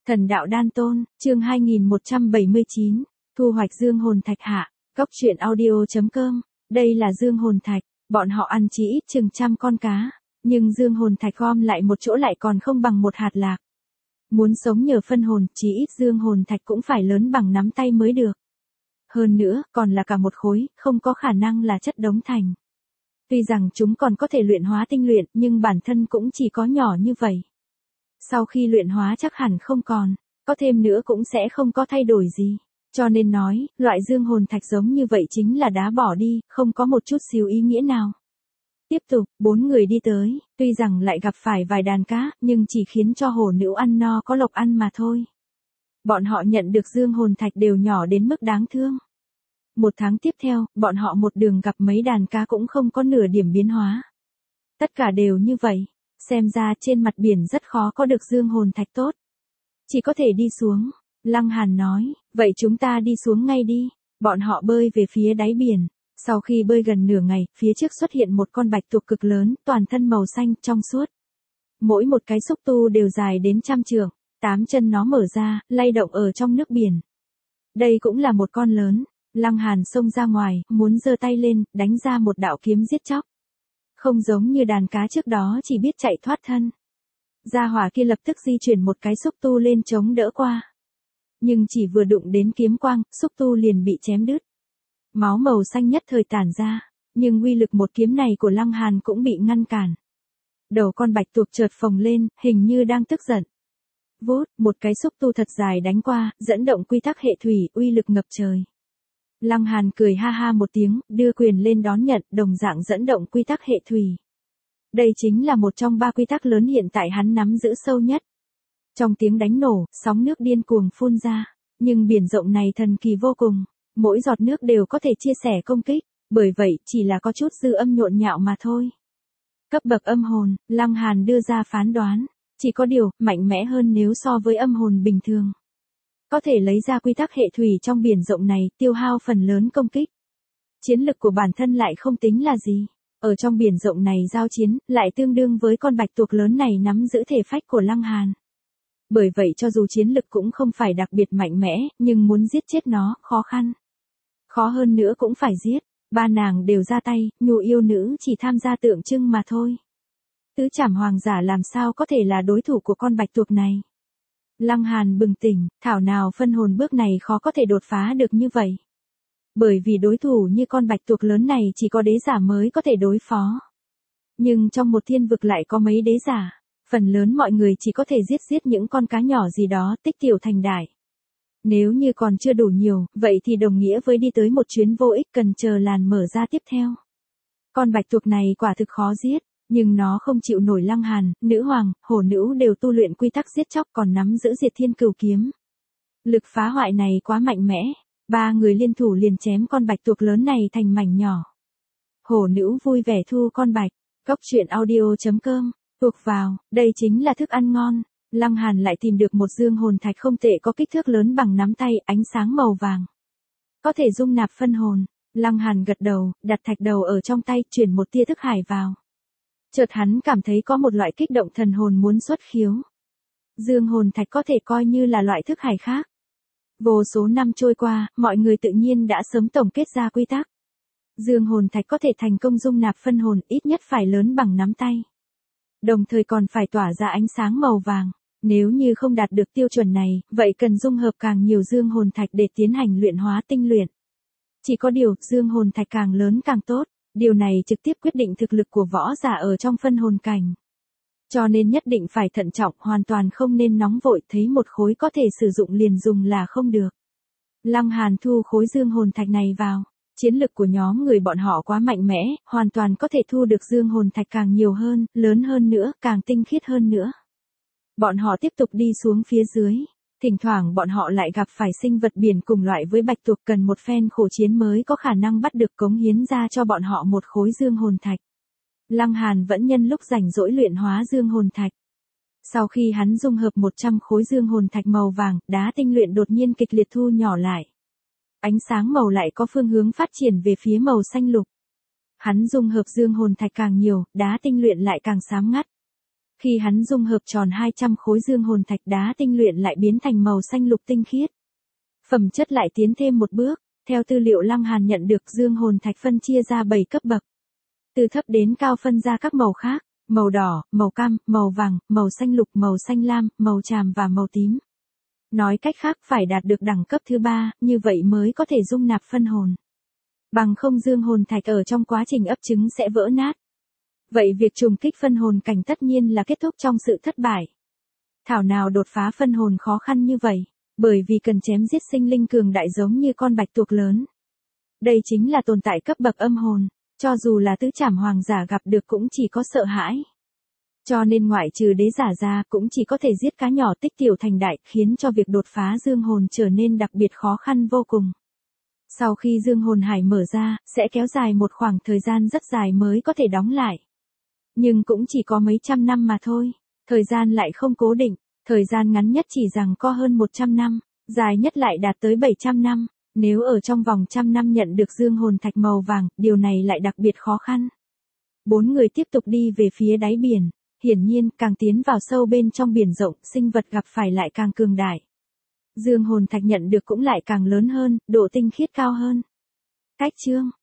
Thần đạo đan tôn, chương 2179, thu hoạch dương hồn thạch hạ, góc truyện audio.com, đây là dương hồn thạch, bọn họ ăn chỉ ít chừng trăm con cá, nhưng dương hồn thạch gom lại một chỗ lại còn không bằng một hạt lạc. Muốn sống nhờ phân hồn, chỉ ít dương hồn thạch cũng phải lớn bằng nắm tay mới được. Hơn nữa, còn là cả một khối, không có khả năng là chất đống thành. Tuy rằng chúng còn có thể luyện hóa tinh luyện, nhưng bản thân cũng chỉ có nhỏ như vậy. Sau khi luyện hóa chắc hẳn không còn, có thêm nữa cũng sẽ không có thay đổi gì. Cho nên nói, loại dương hồn thạch giống như vậy chính là đá bỏ đi, không có một chút xíu ý nghĩa nào. Tiếp tục, 4 người đi tới, tuy rằng lại gặp phải vài đàn cá, nhưng chỉ khiến cho hổ nữ ăn no có lộc ăn mà thôi. Bọn họ nhận được dương hồn thạch đều nhỏ đến mức đáng thương. Một tháng tiếp theo, bọn họ một đường gặp mấy đàn cá cũng không có nửa điểm biến hóa. Tất cả đều như vậy, xem ra trên mặt biển rất khó có được dương hồn thạch tốt. Chỉ có thể đi xuống, Lăng Hàn nói, vậy chúng ta đi xuống ngay đi. Bọn họ bơi về phía đáy biển. Sau khi bơi gần nửa ngày, phía trước xuất hiện một con bạch tuộc cực lớn, toàn thân màu xanh, trong suốt. Mỗi một cái xúc tu đều dài đến 100 trượng, 8 chân nó mở ra, lay động ở trong nước biển. Đây cũng là một con lớn. Lăng Hàn xông ra ngoài, muốn giơ tay lên, đánh ra một đạo kiếm giết chóc. Không giống như đàn cá trước đó chỉ biết chạy thoát thân. Gia hỏa kia lập tức di chuyển một cái xúc tu lên chống đỡ qua. Nhưng chỉ vừa đụng đến kiếm quang, xúc tu liền bị chém đứt. Máu màu xanh nhất thời tản ra, nhưng uy lực một kiếm này của Lăng Hàn cũng bị ngăn cản. Đầu con bạch tuộc chợt phồng lên, hình như đang tức giận. Vút, một cái xúc tu thật dài đánh qua, dẫn động quy tắc hệ thủy, uy lực ngập trời. Lăng Hàn cười ha ha một tiếng, đưa quyền lên đón nhận, đồng dạng dẫn động quy tắc hệ thủy. Đây chính là một trong 3 quy tắc lớn hiện tại hắn nắm giữ sâu nhất. Trong tiếng đánh nổ, sóng nước điên cuồng phun ra, nhưng biển rộng này thần kỳ vô cùng, mỗi giọt nước đều có thể chia sẻ công kích, bởi vậy chỉ là có chút dư âm nhộn nhạo mà thôi. Cấp bậc âm hồn, Lăng Hàn đưa ra phán đoán, chỉ có điều, mạnh mẽ hơn nếu so với âm hồn bình thường. Có thể lấy ra quy tắc hệ thủy trong biển rộng này, tiêu hao phần lớn công kích. Chiến lực của bản thân lại không tính là gì. Ở trong biển rộng này giao chiến, lại tương đương với con bạch tuộc lớn này nắm giữ thể phách của Lăng Hàn. Bởi vậy cho dù chiến lực cũng không phải đặc biệt mạnh mẽ, nhưng muốn giết chết nó, khó khăn. Khó hơn nữa cũng phải giết. 3 nàng đều ra tay, Nhu yêu nữ chỉ tham gia tượng trưng mà thôi. Tứ trảm hoàng giả làm sao có thể là đối thủ của con bạch tuộc này. Lăng Hàn bừng tỉnh, thảo nào phân hồn bước này khó có thể đột phá được như vậy. Bởi vì đối thủ như con bạch tuộc lớn này chỉ có đế giả mới có thể đối phó. Nhưng trong một thiên vực lại có mấy đế giả, phần lớn mọi người chỉ có thể giết những con cá nhỏ gì đó tích tiểu thành đại. Nếu như còn chưa đủ nhiều, vậy thì đồng nghĩa với đi tới một chuyến vô ích cần chờ làn mở ra tiếp theo. Con bạch tuộc này quả thực khó giết. Nhưng nó không chịu nổi Lăng Hàn, nữ hoàng, hổ nữ đều tu luyện quy tắc giết chóc còn nắm giữ diệt thiên cửu kiếm. Lực phá hoại này quá mạnh mẽ, 3 người liên thủ liền chém con bạch tuộc lớn này thành mảnh nhỏ. Hổ nữ vui vẻ thu con bạch, góc truyện audio.com, thuộc vào, đây chính là thức ăn ngon. Lăng Hàn lại tìm được một dương hồn thạch không tệ có kích thước lớn bằng nắm tay, ánh sáng màu vàng. Có thể dung nạp phân hồn. Lăng Hàn gật đầu, đặt thạch đầu ở trong tay, chuyển một tia thức hải vào. Chợt hắn cảm thấy có một loại kích động thần hồn muốn xuất khiếu. Dương hồn thạch có thể coi như là loại thức hải khác. Vô số năm trôi qua, mọi người tự nhiên đã sớm tổng kết ra quy tắc. Dương hồn thạch có thể thành công dung nạp phân hồn ít nhất phải lớn bằng nắm tay. Đồng thời còn phải tỏa ra ánh sáng màu vàng. Nếu như không đạt được tiêu chuẩn này, vậy cần dung hợp càng nhiều dương hồn thạch để tiến hành luyện hóa tinh luyện. Chỉ có điều, dương hồn thạch càng lớn càng tốt. Điều này trực tiếp quyết định thực lực của võ giả ở trong phân hồn cảnh. Cho nên nhất định phải thận trọng, hoàn toàn không nên nóng vội, thấy một khối có thể sử dụng liền dùng là không được. Lăng Hàn thu khối dương hồn thạch này vào. Chiến lực của nhóm người bọn họ quá mạnh mẽ, hoàn toàn có thể thu được dương hồn thạch càng nhiều hơn, lớn hơn nữa, càng tinh khiết hơn nữa. Bọn họ tiếp tục đi xuống phía dưới. Thỉnh thoảng bọn họ lại gặp phải sinh vật biển cùng loại với bạch tuộc, cần một phen khổ chiến mới có khả năng bắt được cống hiến ra cho bọn họ một khối dương hồn thạch. Lăng Hàn vẫn nhân lúc rảnh rỗi luyện hóa dương hồn thạch. Sau khi hắn dung hợp 100 khối dương hồn thạch màu vàng, đá tinh luyện đột nhiên kịch liệt thu nhỏ lại. Ánh sáng màu lại có phương hướng phát triển về phía màu xanh lục. Hắn dung hợp dương hồn thạch càng nhiều, đá tinh luyện lại càng sáng ngắt. Khi hắn dung hợp tròn 200 khối dương hồn thạch, đá tinh luyện lại biến thành màu xanh lục tinh khiết. Phẩm chất lại tiến thêm một bước, theo tư liệu Lăng Hàn nhận được, dương hồn thạch phân chia ra 7 cấp bậc. Từ thấp đến cao phân ra các màu khác, màu đỏ, màu cam, màu vàng, màu xanh lục, màu xanh lam, màu tràm và màu tím. Nói cách khác, phải đạt được đẳng cấp thứ 3, như vậy mới có thể dung nạp phân hồn. Bằng không dương hồn thạch ở trong quá trình ấp trứng sẽ vỡ nát. Vậy việc trùng kích phân hồn cảnh tất nhiên là kết thúc trong sự thất bại. Thảo nào đột phá phân hồn khó khăn như vậy, bởi vì cần chém giết sinh linh cường đại giống như con bạch tuộc lớn. Đây chính là tồn tại cấp bậc âm hồn, cho dù là tứ trảm hoàng giả gặp được cũng chỉ có sợ hãi. Cho nên ngoại trừ đế giả ra, cũng chỉ có thể giết cá nhỏ tích tiểu thành đại, khiến cho việc đột phá dương hồn trở nên đặc biệt khó khăn vô cùng. Sau khi dương hồn hải mở ra, sẽ kéo dài một khoảng thời gian rất dài mới có thể đóng lại. Nhưng cũng chỉ có mấy trăm năm mà thôi, thời gian lại không cố định, thời gian ngắn nhất chỉ rằng có hơn 100 năm, dài nhất lại đạt tới 700 năm. Nếu ở trong vòng 100 năm nhận được dương hồn thạch màu vàng, điều này lại đặc biệt khó khăn. 4 người tiếp tục đi về phía đáy biển, hiển nhiên càng tiến vào sâu bên trong biển rộng, sinh vật gặp phải lại càng cường đại. Dương hồn thạch nhận được cũng lại càng lớn hơn, độ tinh khiết cao hơn. Cách chương